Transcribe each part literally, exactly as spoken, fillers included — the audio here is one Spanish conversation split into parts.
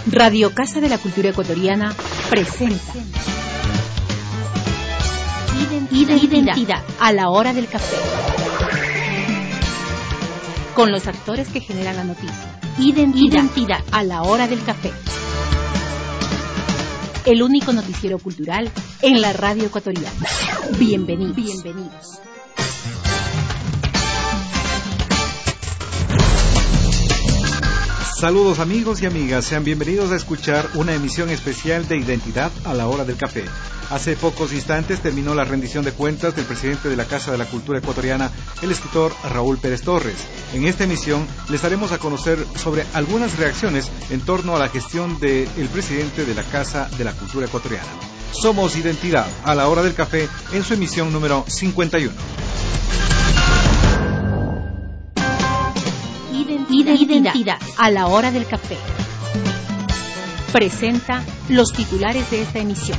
Radio Casa de la Cultura Ecuatoriana presenta Identidad, Identidad a la hora del café. Con los actores que generan la noticia. Identidad, Identidad a la hora del café. El único noticiero cultural en la radio ecuatoriana. Bienvenidos. Bienvenidos. Saludos amigos y amigas, sean bienvenidos a escuchar una emisión especial de Identidad a la hora del café. Hace pocos instantes terminó la rendición de cuentas del presidente de la Casa de la Cultura Ecuatoriana, el escritor Raúl Pérez Torres. En esta emisión les daremos a conocer sobre algunas reacciones en torno a la gestión del presidente de la Casa de la Cultura Ecuatoriana. Somos Identidad a la hora del café en su emisión número cincuenta y uno. Identidad, Identidad a la hora del café. Presenta los titulares de esta emisión.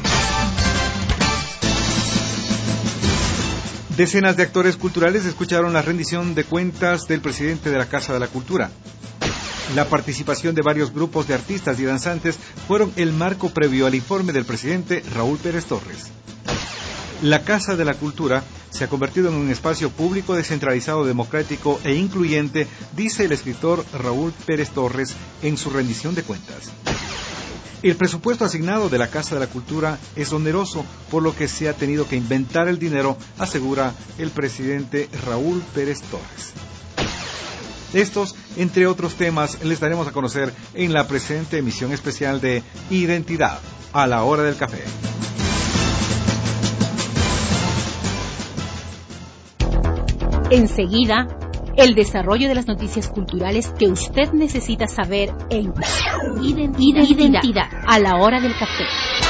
Decenas de actores culturales escucharon la rendición de cuentas del presidente de la Casa de la Cultura. La participación de varios grupos de artistas y danzantes fueron el marco previo al informe del presidente Raúl Pérez Torres. La Casa de la Cultura se ha convertido en un espacio público descentralizado, democrático e incluyente, dice el escritor Raúl Pérez Torres en su rendición de cuentas. El presupuesto asignado de la Casa de la Cultura es oneroso, por lo que se ha tenido que inventar el dinero, asegura el presidente Raúl Pérez Torres. Estos, entre otros temas, les daremos a conocer en la presente emisión especial de Identidad a la hora del café. Enseguida, el desarrollo de las noticias culturales que usted necesita saber en Identidad, Identidad a la hora del café.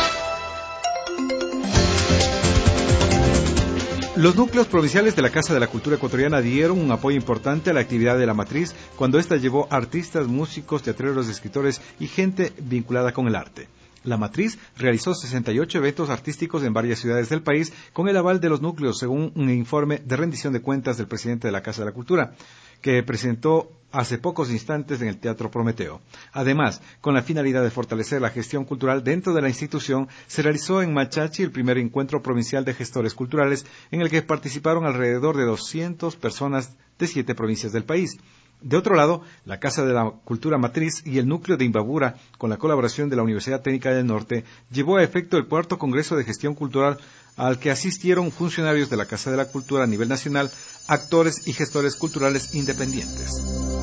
Los núcleos provinciales de la Casa de la Cultura Ecuatoriana dieron un apoyo importante a la actividad de la matriz cuando ésta llevó artistas, músicos, teatreros, escritores y gente vinculada con el arte. La matriz realizó sesenta y ocho eventos artísticos en varias ciudades del país con el aval de los núcleos, según un informe de rendición de cuentas del presidente de la Casa de la Cultura, que presentó hace pocos instantes en el Teatro Prometeo. Además, con la finalidad de fortalecer la gestión cultural dentro de la institución, se realizó en Machachi el primer encuentro provincial de gestores culturales, en el que participaron alrededor de doscientas personas de siete provincias del país. De otro lado, la Casa de la Cultura Matriz y el núcleo de Imbabura, con la colaboración de la Universidad Técnica del Norte, llevó a efecto el cuarto Congreso de Gestión Cultural al que asistieron funcionarios de la Casa de la Cultura a nivel nacional, actores y gestores culturales independientes.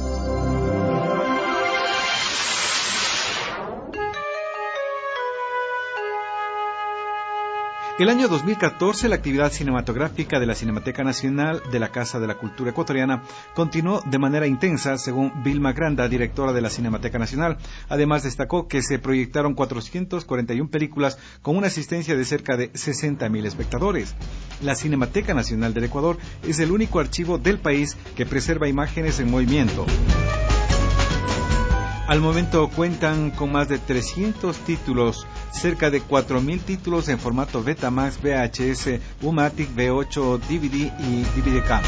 El año dos mil catorce, la actividad cinematográfica de la Cinemateca Nacional de la Casa de la Cultura Ecuatoriana continuó de manera intensa, según Vilma Granda, directora de la Cinemateca Nacional. Además, destacó que se proyectaron cuatrocientas cuarenta y una películas con una asistencia de cerca de sesenta mil espectadores. La Cinemateca Nacional del Ecuador es el único archivo del país que preserva imágenes en movimiento. Al momento cuentan con más de trescientos títulos, cerca de cuatro mil títulos en formato Betamax, V H S, U-Matic, V ocho, D V D y D V D Cam.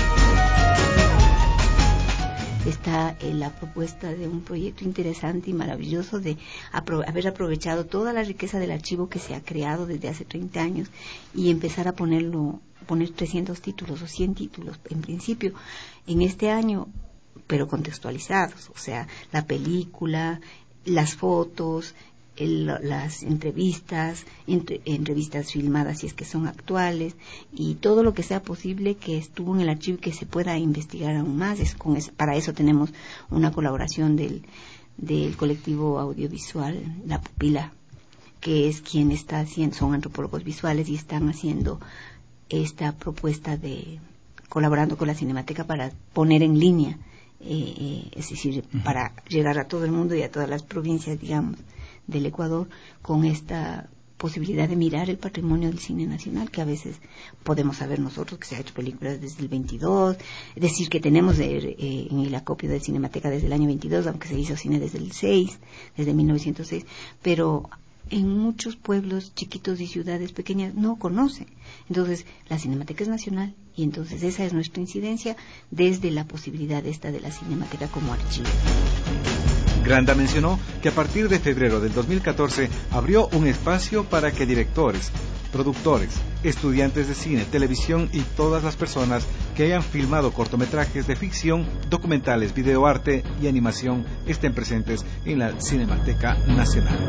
Está en la propuesta de un proyecto interesante y maravilloso de apro- haber aprovechado toda la riqueza del archivo que se ha creado desde hace treinta años y empezar a ponerlo, poner trescientos títulos o cien títulos en principio en este año, pero contextualizados, o sea, la película, las fotos, el, las entrevistas, entre, entrevistas filmadas si es que son actuales, y todo lo que sea posible que estuvo en el archivo y que se pueda investigar aún más. Es con es, para eso tenemos una colaboración del, del colectivo audiovisual La Pupila, que es quien está haciendo, son antropólogos visuales y están haciendo esta propuesta de colaborando con la Cinemateca para poner en línea Eh, eh, es decir, uh-huh. para llegar a todo el mundo y a todas las provincias, digamos, del Ecuador, con esta posibilidad de mirar el patrimonio del cine nacional, que a veces podemos saber nosotros que se ha hecho películas desde el veintidós, es decir, que tenemos de, eh, en el acopio de Cinemateca desde el año veintidós, aunque se hizo cine desde el seis, desde mil novecientos seis, pero en muchos pueblos chiquitos y ciudades pequeñas no conocen. Entonces, la Cinemateca es nacional Y entonces esa es nuestra incidencia desde la posibilidad esta de la Cinemateca como archivo. Granda mencionó que a partir de febrero del dos mil catorce abrió un espacio para que directores, productores, estudiantes de cine, televisión y todas las personas que hayan filmado cortometrajes de ficción, documentales, videoarte y animación estén presentes en la Cinemateca Nacional.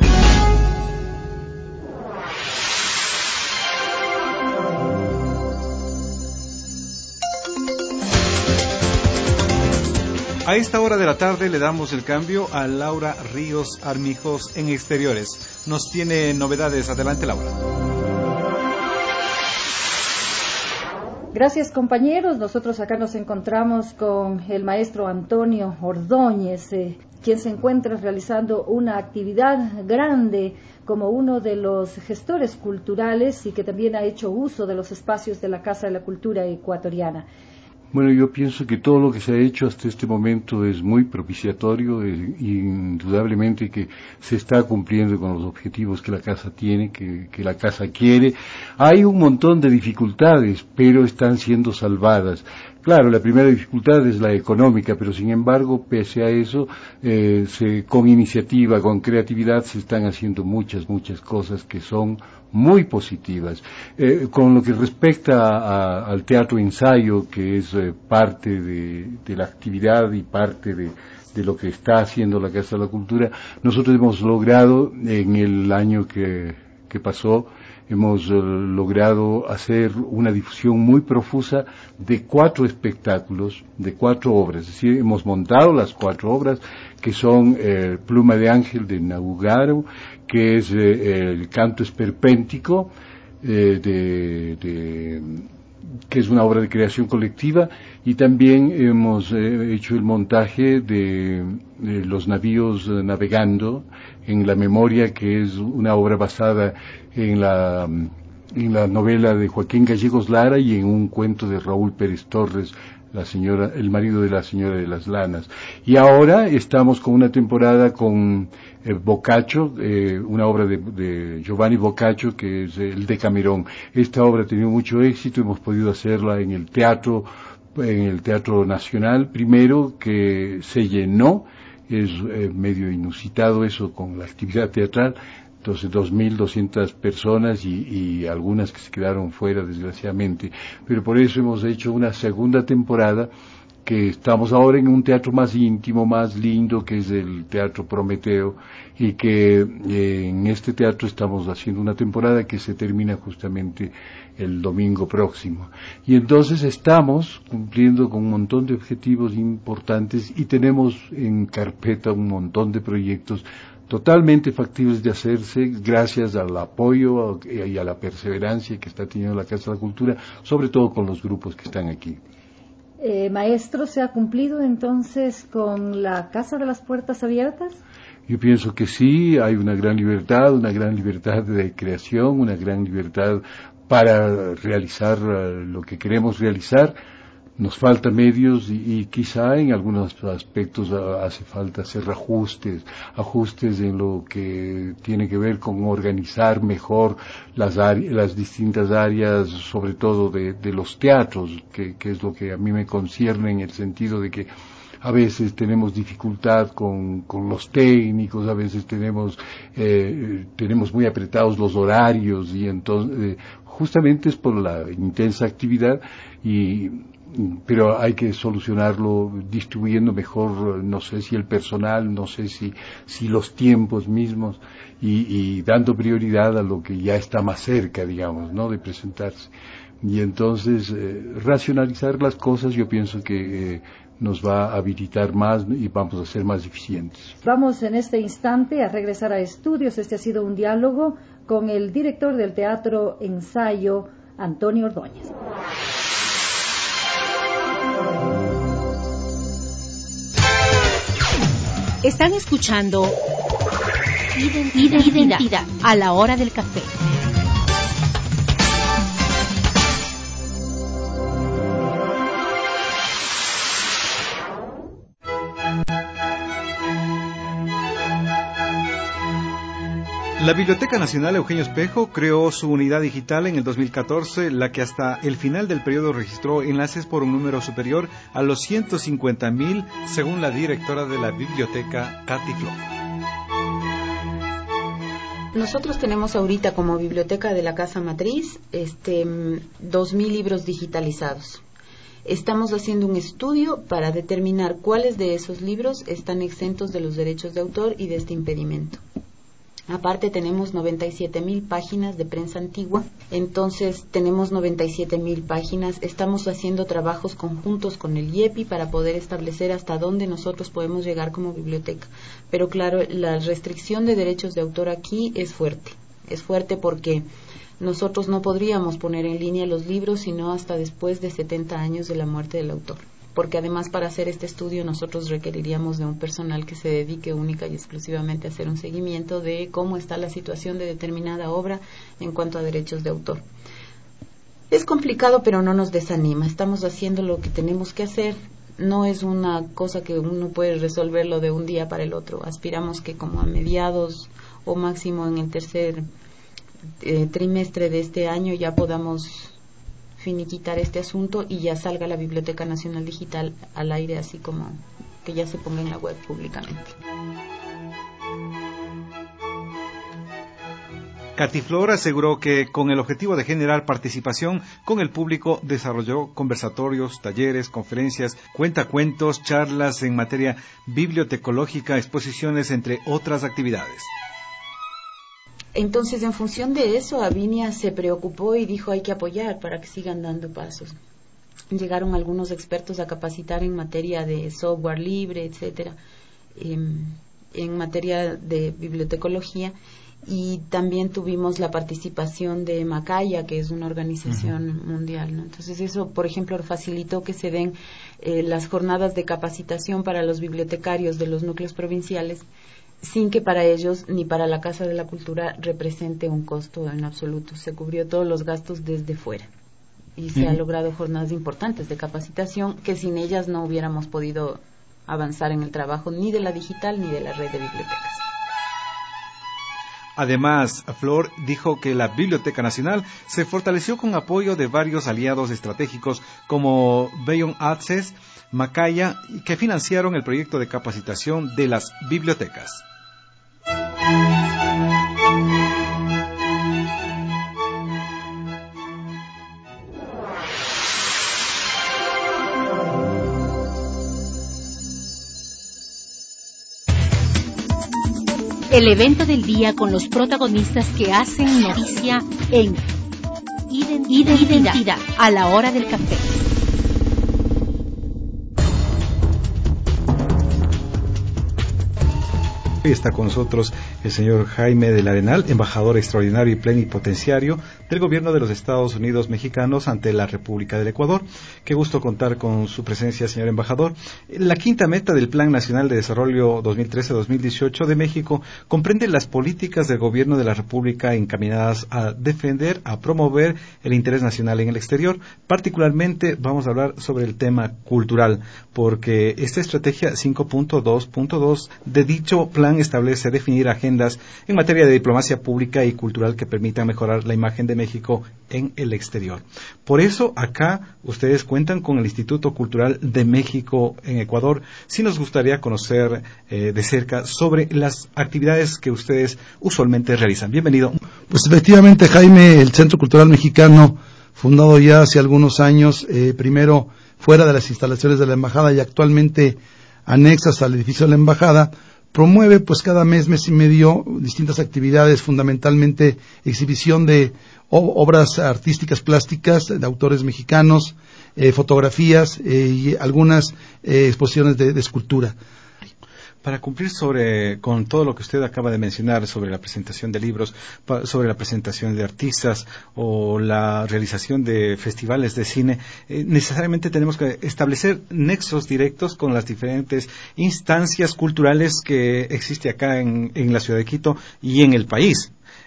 A esta hora de la tarde le damos el cambio a Laura Ríos Armijos en Exteriores. Nos tiene novedades. Adelante, Laura. Gracias, compañeros. Nosotros acá nos encontramos con el maestro Antonio Ordóñez, eh, quien se encuentra realizando una actividad grande como uno de los gestores culturales y que también ha hecho uso de los espacios de la Casa de la Cultura Ecuatoriana. Bueno, yo pienso que todo lo que se ha hecho hasta este momento es muy propiciatorio, e indudablemente que se está cumpliendo con los objetivos que la Casa tiene, que, que la Casa quiere. Hay un montón de dificultades, pero están siendo salvadas. Claro, la primera dificultad es la económica, pero sin embargo, pese a eso, eh, se, con iniciativa, con creatividad, se están haciendo muchas, muchas cosas que son muy positivas. Eh, con lo que respecta a, a, al teatro ensayo, que es eh, parte de, de la actividad y parte de, de lo que está haciendo la Casa de la Cultura, nosotros hemos logrado en el año que, que pasó, hemos uh, logrado hacer una difusión muy profusa de cuatro espectáculos, de cuatro obras. Es decir, hemos montado las cuatro obras, que son eh, Pluma de Ángel de Naugaro, que es eh, el Canto Esperpéntico, eh, de, de, que es una obra de creación colectiva, y también hemos eh, hecho el montaje de, de Los navíos eh, navegando en la memoria, que es una obra basada en la, en la novela de Joaquín Gallegos Lara y en un cuento de Raúl Pérez Torres, la señora, el marido de la señora de las lanas. Y ahora estamos con una temporada con eh, Boccaccio, eh, una obra de, de Giovanni Boccaccio, que es el Decamerón. Esta obra ha tenido mucho éxito, hemos podido hacerla en el teatro, en el Teatro Nacional, primero, que se llenó. Es eh, medio inusitado eso con la actividad teatral. Entonces, dos mil doscientas personas y, y algunas que se quedaron fuera, desgraciadamente. Pero por eso hemos hecho una segunda temporada, que estamos ahora en un teatro más íntimo, más lindo, que es el Teatro Prometeo, y que eh, en este teatro estamos haciendo una temporada que se termina justamente el domingo próximo. Y entonces estamos cumpliendo con un montón de objetivos importantes y tenemos en carpeta un montón de proyectos totalmente factibles de hacerse gracias al apoyo y a la perseverancia que está teniendo la Casa de la Cultura, sobre todo con los grupos que están aquí. Eh, maestro, ¿se ha cumplido entonces con la Casa de las Puertas Abiertas? Yo pienso que sí, hay una gran libertad, una gran libertad de creación, una gran libertad para realizar uh, lo que queremos realizar. Nos falta medios y, y quizá en algunos aspectos hace falta hacer ajustes, ajustes en lo que tiene que ver con organizar mejor las, las distintas áreas, sobre todo de, de los teatros, que, que es lo que a mí me concierne en el sentido de que a veces tenemos dificultad con, con los técnicos, a veces tenemos, eh, tenemos muy apretados los horarios y entonces, eh, justamente es por la intensa actividad y pero hay que solucionarlo distribuyendo mejor, no sé si el personal, no sé si, si los tiempos mismos y, y dando prioridad a lo que ya está más cerca, digamos, ¿no?, de presentarse. Y entonces, eh, racionalizar las cosas yo pienso que eh, nos va a habilitar más y vamos a ser más eficientes. Vamos en este instante a regresar a estudios. Este ha sido un diálogo con el director del Teatro Ensayo, Antonio Ordóñez. Están escuchando Identidad, Identidad a la hora del café. La Biblioteca Nacional Eugenio Espejo creó su unidad digital en el dos mil catorce, la que hasta el final del periodo registró enlaces por un número superior a los ciento cincuenta mil, según la directora de la biblioteca, Katy Flor. Nosotros tenemos ahorita como biblioteca de la Casa Matriz este, dos mil libros digitalizados. Estamos haciendo un estudio para determinar cuáles de esos libros están exentos de los derechos de autor y de este impedimento. Aparte tenemos noventa y siete mil páginas de prensa antigua, entonces tenemos noventa y siete mil páginas. Estamos haciendo trabajos conjuntos con el I E P I para poder establecer hasta dónde nosotros podemos llegar como biblioteca. Pero claro, la restricción de derechos de autor aquí es fuerte. Es fuerte porque nosotros no podríamos poner en línea los libros sino hasta después de setenta años de la muerte del autor. Porque además para hacer este estudio nosotros requeriríamos de un personal que se dedique única y exclusivamente a hacer un seguimiento de cómo está la situación de determinada obra en cuanto a derechos de autor. Es complicado, pero no nos desanima. Estamos haciendo lo que tenemos que hacer. No es una cosa que uno puede resolverlo de un día para el otro. Aspiramos que como a mediados o máximo en el tercer eh, trimestre de este año ya podamos finiquitar este asunto y ya salga la Biblioteca Nacional Digital al aire, así como que ya se ponga en la web públicamente. Katy Flor aseguró que con el objetivo de generar participación con el público desarrolló conversatorios, talleres, conferencias, cuentacuentos, charlas en materia bibliotecológica, exposiciones, entre otras actividades. Entonces, en función de eso, Avinia se preocupó y dijo hay que apoyar para que sigan dando pasos. Llegaron algunos expertos a capacitar en materia de software libre, etcétera, en, en materia de bibliotecología, y también tuvimos la participación de Macaya, que es una organización uh-huh. mundial, ¿no? Entonces eso, por ejemplo, facilitó que se den eh, las jornadas de capacitación para los bibliotecarios de los núcleos provinciales, sin que para ellos ni para la Casa de la Cultura represente un costo en absoluto. Se cubrió todos los gastos desde fuera y se uh-huh. han logrado jornadas importantes de capacitación que sin ellas no hubiéramos podido avanzar en el trabajo ni de la digital ni de la red de bibliotecas. Además, Flor dijo que la Biblioteca Nacional se fortaleció con apoyo de varios aliados estratégicos como Beyond Access, Macaya, que financiaron el proyecto de capacitación de las bibliotecas. El evento del día con los protagonistas que hacen noticia en Identidad, Identidad a la hora del café. Hoy está con nosotros el señor Jaime del Arenal, embajador extraordinario y plenipotenciario del Gobierno de los Estados Unidos mexicanos ante la República del Ecuador. Qué gusto contar con su presencia, señor embajador. La quinta meta del Plan Nacional de Desarrollo dos mil trece a dos mil dieciocho de México comprende las políticas del Gobierno de la República encaminadas a defender, a promover el interés nacional en el exterior. Particularmente vamos a hablar sobre el tema cultural, porque esta estrategia cinco punto dos punto dos de dicho plan establece definir agendas en materia de diplomacia pública y cultural que permitan mejorar la imagen de México en el exterior. Por eso, acá ustedes cuentan con el Instituto Cultural de México en Ecuador. Sí nos gustaría conocer eh, de cerca sobre las actividades que ustedes usualmente realizan. Bienvenido. Pues efectivamente, Jaime, el Centro Cultural Mexicano, fundado ya hace algunos años, eh, primero fuera de las instalaciones de la Embajada y actualmente anexas al edificio de la Embajada, promueve pues cada mes, mes y medio distintas actividades, fundamentalmente exhibición de o- obras artísticas plásticas de autores mexicanos, eh, fotografías eh, y algunas eh, exposiciones de, de escultura. Para cumplir sobre con todo lo que usted acaba de mencionar sobre la presentación de libros, pa, sobre la presentación de artistas o la realización de festivales de cine, eh, necesariamente tenemos que establecer nexos directos con las diferentes instancias culturales que existe acá en, en la ciudad de Quito y en el país.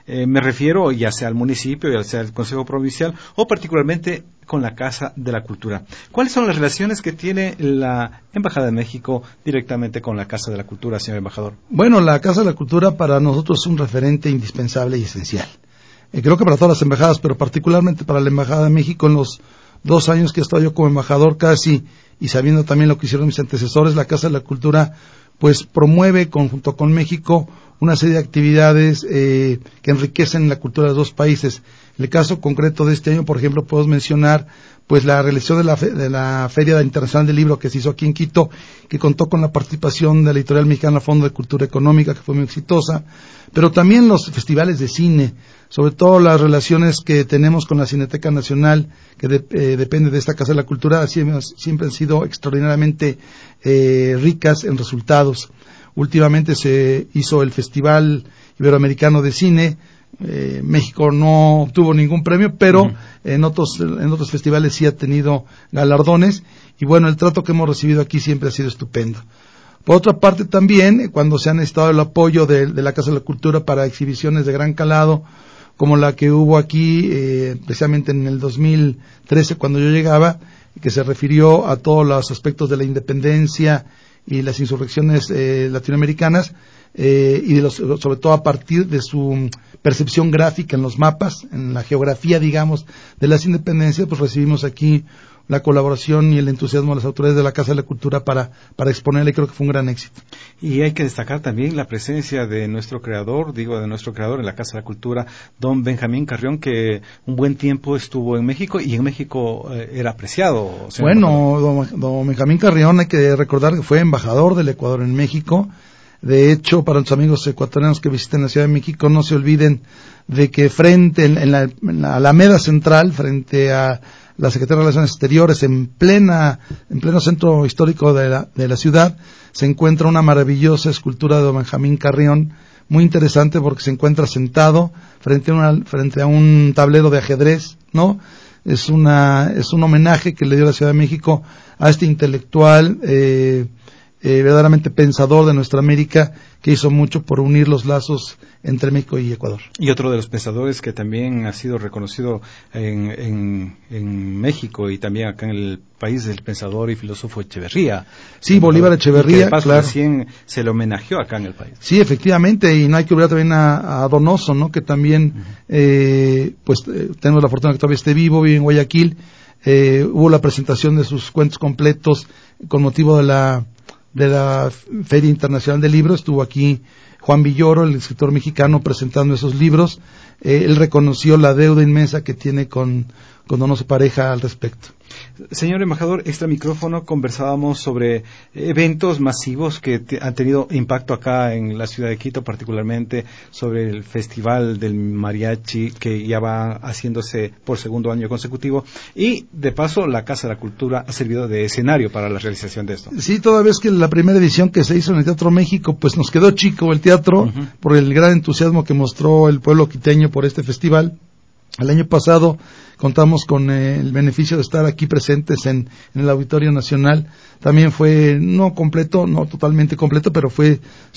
Eh, me refiero ya sea al municipio, ya sea al Consejo Provincial o particularmente con la Casa de la Cultura. ¿Cuáles son las relaciones que tiene la Embajada de México directamente con la Casa de la Cultura, señor embajador? Bueno, la Casa de la Cultura para nosotros es un referente indispensable y esencial. Eh, creo que para todas las embajadas, pero particularmente para la Embajada de México, en los dos años que he estado yo como embajador casi, y sabiendo también lo que hicieron mis antecesores, la Casa de la Cultura pues promueve conjunto con México una serie de actividades eh, que enriquecen la cultura de los dos países. En el caso concreto de este año, por ejemplo, podemos mencionar pues la realización de la, fe, de la Feria Internacional del Libro que se hizo aquí en Quito, que contó con la participación de la editorial mexicana Fondo de Cultura Económica, que fue muy exitosa, pero también los festivales de cine, sobre todo las relaciones que tenemos con la Cineteca Nacional, que de, eh, depende de esta Casa de la Cultura, siempre, siempre han sido extraordinariamente eh, ricas en resultados. Últimamente se hizo el Festival Iberoamericano de Cine. Eh, México no obtuvo ningún premio, pero uh-huh. en otros en otros festivales sí ha tenido galardones, y bueno, el trato que hemos recibido aquí siempre ha sido estupendo. Por otra parte también, cuando se ha necesitado el apoyo de, de la Casa de la Cultura para exhibiciones de gran calado, como la que hubo aquí, eh, precisamente en el dos mil trece cuando yo llegaba, que se refirió a todos los aspectos de la independencia y las insurrecciones eh, latinoamericanas, eh, y de los, sobre todo a partir de su percepción gráfica en los mapas, en la geografía, digamos, de las independencias, pues recibimos aquí la colaboración y el entusiasmo de las autoridades de la Casa de la Cultura para, para exponerla, y creo que fue un gran éxito. Y hay que destacar también la presencia de nuestro creador, digo de nuestro creador en la Casa de la Cultura, don Benjamín Carrión, que un buen tiempo estuvo en México y en México eh, era apreciado. Bueno, don, don Benjamín Carrión, hay que recordar que fue embajador del Ecuador en México. De hecho, para los amigos ecuatorianos que visiten la Ciudad de México, no se olviden de que frente, en, en, la, en la Alameda Central, frente a la Secretaría de Relaciones Exteriores, en plena, en pleno centro histórico de la, de la ciudad, se encuentra una maravillosa escultura de don Benjamín Carrión, muy interesante porque se encuentra sentado frente a una, frente a un tablero de ajedrez, ¿no? Es una, es un homenaje que le dio la Ciudad de México a este intelectual, eh, Eh, verdaderamente pensador de nuestra América, que hizo mucho por unir los lazos entre México y Ecuador. Y otro de los pensadores que también ha sido reconocido en, en, en México y también acá en el país, el pensador y filósofo Echeverría. Sí, Bolívar Echeverría, que de paso claro. Recién se le homenajeó acá en el país. Sí, efectivamente, y no hay que olvidar también a, a Donoso, ¿no? Que también, uh-huh. eh, pues, eh, tenemos la fortuna que todavía esté vivo, vive en Guayaquil. Eh, hubo la presentación de sus cuentos completos con motivo de la de la Feria Internacional del Libro. Estuvo aquí Juan Villoro, el escritor mexicano, presentando esos libros. Eh, él reconoció la deuda inmensa que tiene con, con Donoso Pareja al respecto. Señor embajador, extra micrófono, conversábamos sobre eventos masivos que te, han tenido impacto acá en la ciudad de Quito, particularmente sobre el Festival del Mariachi, que ya va haciéndose por segundo año consecutivo, y de paso la Casa de la Cultura ha servido de escenario para la realización de esto. Sí, toda vez que la primera edición que se hizo en el Teatro México, pues nos quedó chico el teatro, uh-huh. por el gran entusiasmo que mostró el pueblo quiteño por este festival. El año pasado contamos con eh, el beneficio de estar aquí presentes en, en el Auditorio Nacional. También fue no completo, no totalmente completo, pero fue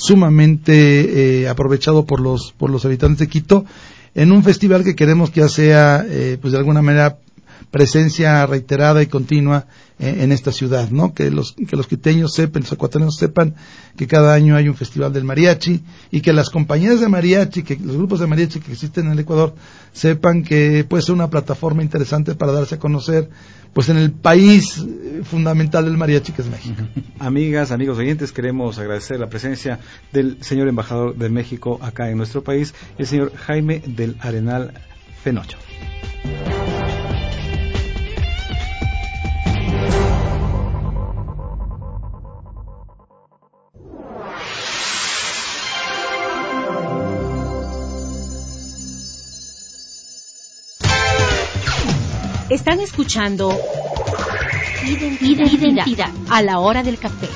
sumamente eh, aprovechado por los por los habitantes de Quito, en un festival que queremos que ya sea, eh, pues de alguna manera, presencia reiterada y continua en, en esta ciudad, ¿no? Que los que los quiteños sepan, los ecuatorianos sepan que cada año hay un festival del mariachi, y que las compañías de mariachi, que los grupos de mariachi que existen en el Ecuador sepan que puede ser una plataforma interesante para darse a conocer, pues en el país fundamental del mariachi, que es México. Amigas, amigos oyentes, queremos agradecer la presencia del señor embajador de México acá en nuestro país, el señor Jaime del Arenal Fenocho. Están escuchando Identidad, Identidad a la hora del café.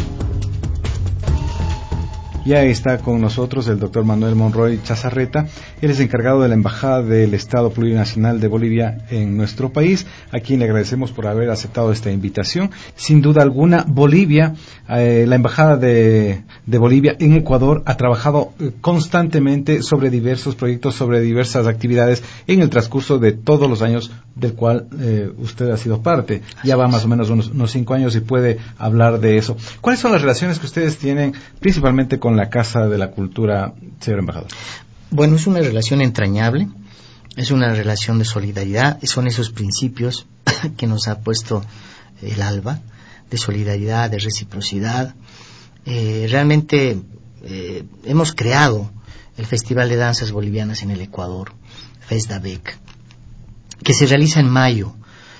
Ya está con nosotros el doctor Manuel Monroy Chazarreta, Él es encargado de la Embajada del Estado Plurinacional de Bolivia en nuestro país, a quien le agradecemos por haber aceptado esta invitación. Sin duda alguna, Bolivia, eh, la Embajada de, de Bolivia en Ecuador ha trabajado eh, constantemente sobre diversos proyectos, sobre diversas actividades en el transcurso de todos los años del cual eh, usted ha sido parte. Ya va más o menos unos, unos cinco años y puede hablar de eso. ¿Cuáles son las relaciones que ustedes tienen principalmente con la Casa de la Cultura, señor embajador? Bueno, es una relación entrañable, es una relación de solidaridad, son esos principios que nos ha puesto el ALBA, de solidaridad, de reciprocidad. Eh, realmente eh, hemos creado el Festival de Danzas Bolivianas en el Ecuador, FESDABEC, que se realiza en mayo,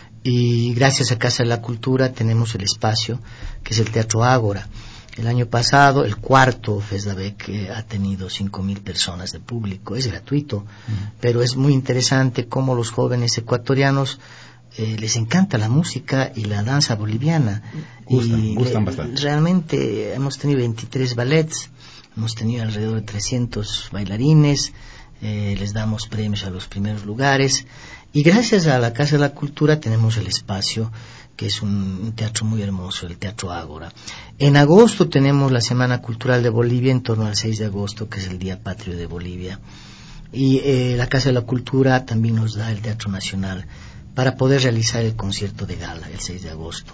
y gracias a Casa de la Cultura tenemos el espacio que es el Teatro Ágora. El año pasado, el cuarto FESDABEC eh, ha tenido cinco mil personas de público, es gratuito, mm. pero es muy interesante cómo los jóvenes ecuatorianos eh, les encanta la música y la danza boliviana. Gustan, y gustan le, bastante. Realmente hemos tenido veintitrés ballets, hemos tenido alrededor de trescientos bailarines, eh, les damos premios a los primeros lugares, y gracias a la Casa de la Cultura tenemos el espacio, que es un, un teatro muy hermoso, el Teatro Ágora. En agosto tenemos la Semana Cultural de Bolivia, en torno al seis de agosto, que es el Día Patrio de Bolivia. Y eh, la Casa de la Cultura también nos da el Teatro Nacional para poder realizar el concierto de gala el seis de agosto.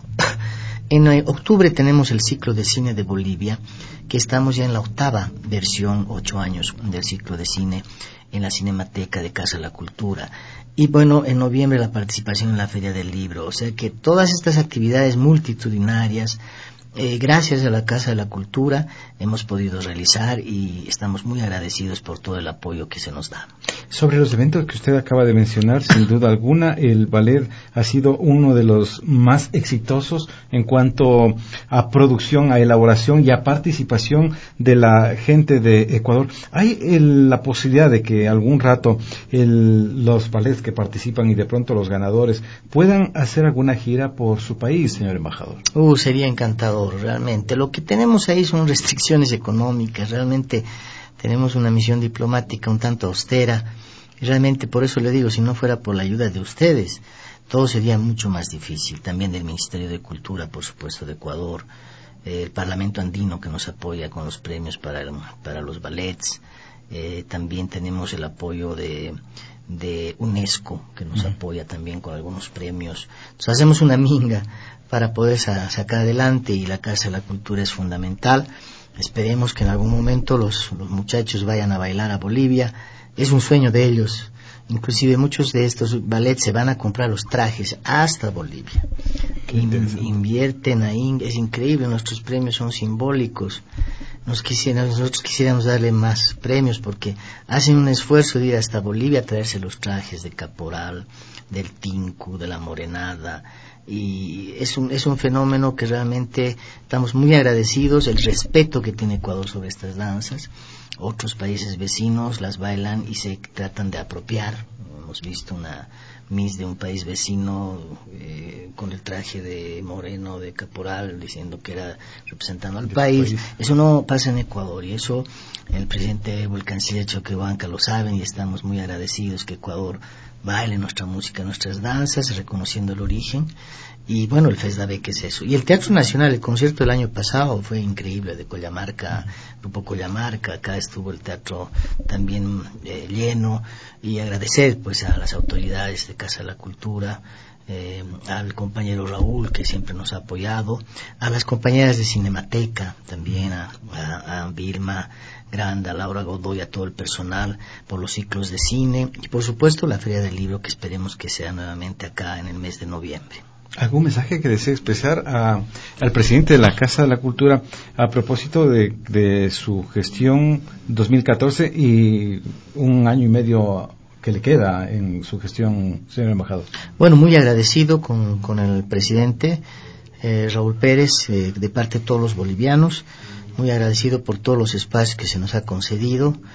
En eh, octubre tenemos el ciclo de cine de Bolivia, que estamos ya en la octava versión, ocho años del ciclo de cine en la Cinemateca de Casa de la Cultura. Y bueno, en noviembre la participación en la Feria del Libro. O sea que todas estas actividades multitudinarias, eh, gracias a la Casa de la Cultura, hemos podido realizar, y estamos muy agradecidos por todo el apoyo que se nos da. Sobre los eventos que usted acaba de mencionar, sin duda alguna, el ballet ha sido uno de los más exitosos en cuanto a producción, a elaboración y a participación de la gente de Ecuador. ¿Hay el, la posibilidad de que algún rato el, los ballets que participan y de pronto los ganadores puedan hacer alguna gira por su país, señor embajador? Uh, sería encantador, realmente. Lo que tenemos ahí son restricciones económicas, realmente tenemos una misión diplomática un tanto austera. Realmente, por eso le digo, si no fuera por la ayuda de ustedes, todo sería mucho más difícil. También del Ministerio de Cultura, por supuesto, de Ecuador, eh, el Parlamento Andino, que nos apoya con los premios para, el, para los ballets. Eh, también tenemos el apoyo de, de UNESCO, que nos uh-huh. apoya también con algunos premios. Entonces hacemos una minga para poder sa- sacar adelante, y la Casa de la Cultura es fundamental. Esperemos que en algún momento los, los muchachos vayan a bailar a Bolivia. Es un sueño de ellos. Inclusive muchos de estos ballets se van a comprar los trajes hasta Bolivia. In, invierten ahí, es increíble, nuestros premios son simbólicos. Nos quisiera, nosotros quisiéramos darle más premios, porque hacen un esfuerzo de ir hasta Bolivia a traerse los trajes de caporal, del tinku, de la morenada, y es un, es un fenómeno que realmente estamos muy agradecidos, el respeto que tiene Ecuador sobre estas danzas. Otros países vecinos las bailan y se tratan de apropiar. Hemos visto una Miss de un país vecino eh, con el traje de moreno, de caporal, diciendo que era representando al país. país. Eso no pasa en Ecuador, y eso el presidente o el canciller Choquehuanca lo saben, y estamos muy agradecidos que Ecuador baile nuestra música, nuestras danzas, reconociendo el origen. Y bueno, el FESDABEC es eso. Y el Teatro Nacional, el concierto del año pasado fue increíble, de Collamarca, Grupo Collamarca. Acá estuvo el teatro también eh, lleno, y agradecer pues a las autoridades de Casa de la Cultura, eh, al compañero Raúl, que siempre nos ha apoyado, a las compañeras de Cinemateca también, a, a, a Vilma Granda, a Laura Godoy, a todo el personal por los ciclos de cine, y por supuesto la Feria del Libro, que esperemos que sea nuevamente acá en el mes de noviembre. ¿Algún mensaje que desee expresar a, al presidente de la Casa de la Cultura a propósito de, de su gestión dos mil catorce y un año y medio que le queda en su gestión, señor embajador? Bueno, muy agradecido con, con el presidente eh, Raúl Pérez, eh, de parte de todos los bolivianos, muy agradecido por todos los espacios que se nos ha concedido.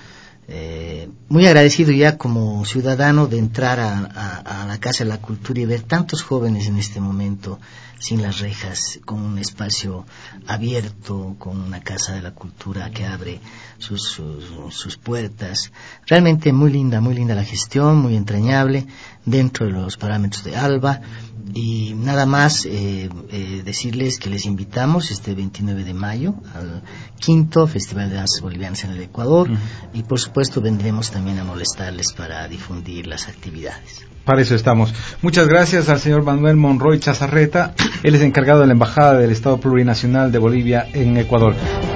Eh, muy agradecido ya como ciudadano de entrar a, a, a la Casa de la Cultura y ver tantos jóvenes en este momento sin las rejas, con un espacio abierto, con una Casa de la Cultura que abre sus, sus, sus puertas. Realmente muy linda, muy linda la gestión, muy entrañable, dentro de los parámetros de ALBA. Y nada más eh, eh, decirles que les invitamos este veintinueve de mayo al quinto Festival de Danzas Bolivianas en el Ecuador. Uh-huh. Y por supuesto vendremos también a molestarles para difundir las actividades. Para eso estamos. Muchas gracias al señor Manuel Monroy Chazarreta. Él es encargado de la Embajada del Estado Plurinacional de Bolivia en Ecuador.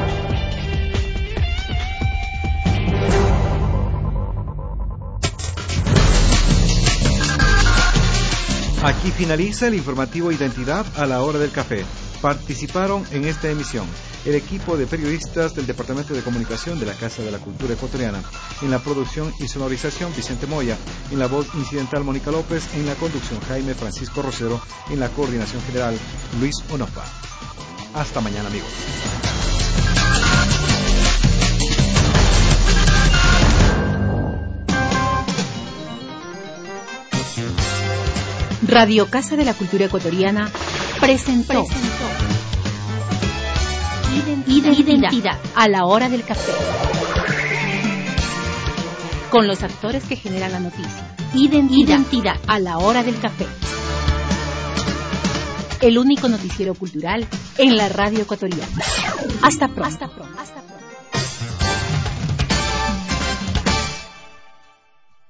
Aquí finaliza el informativo Identidad a la hora del café. Participaron en esta emisión el equipo de periodistas del Departamento de Comunicación de la Casa de la Cultura Ecuatoriana. En la producción y sonorización, Vicente Moya. En la voz incidental, Mónica López. En la conducción, Jaime Francisco Rosero. En la coordinación general, Luis Onofa. Hasta mañana, amigos. Radio Casa de la Cultura Ecuatoriana presentó, presentó. Identidad, Identidad a la hora del café. Con los actores que generan la noticia. Identidad, Identidad a la hora del café. El único noticiero cultural en la radio ecuatoriana. Hasta pronto. Hasta pronto. Hasta pronto.